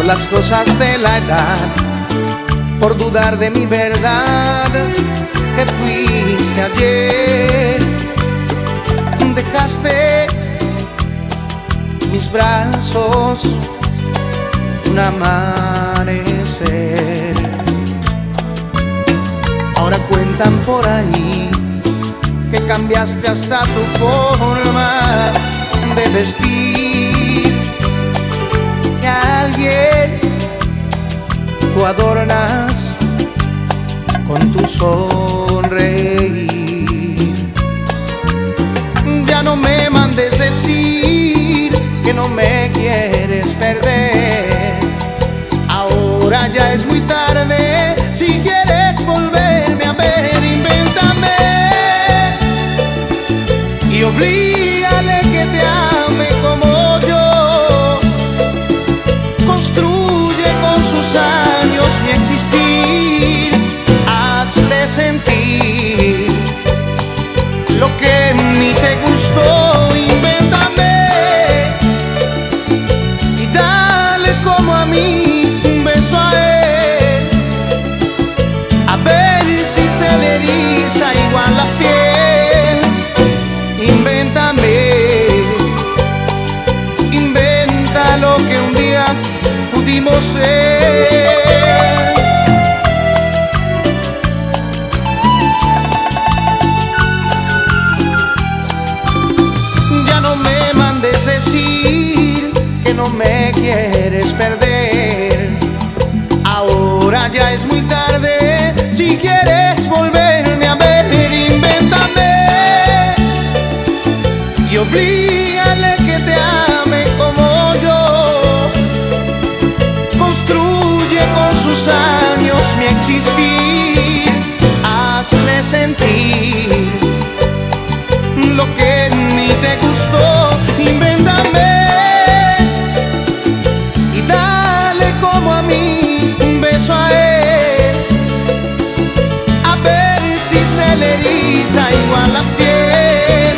las cosas de la edad, por dudar de mi verdad, que fuiste ayer. Dejaste mis brazos un amanecer. Ahora cuentan por ahí que cambiaste hasta tu forma de vestir, que a alguien tú adornas con tu sonreír. Ya no me mandes decir que no me quieres perder. Ahora ya es muy tarde. Si quieres volverme a ver, invéntame y oblígale que te ame como yo. Construye con sus años mi existir. Hazle sentir lo que ni te gustó. Invéntame y dale como a mí un beso a él, a ver si se le eriza igual la piel. Invéntame, inventa lo que un día pudimos ser. Que no me quieres perder. Ahora ya es muy tarde. Si quieres volverme a ver, invéntame y oblígale que te ame como yo. Construye con sus años mi existir. Hazle sentir lo que ni te gustó. Invéntame y dale como a mí un beso a él, a ver si se le eriza igual la piel.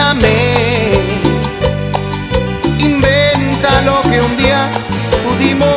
Invéntame, inventa lo que un día pudimos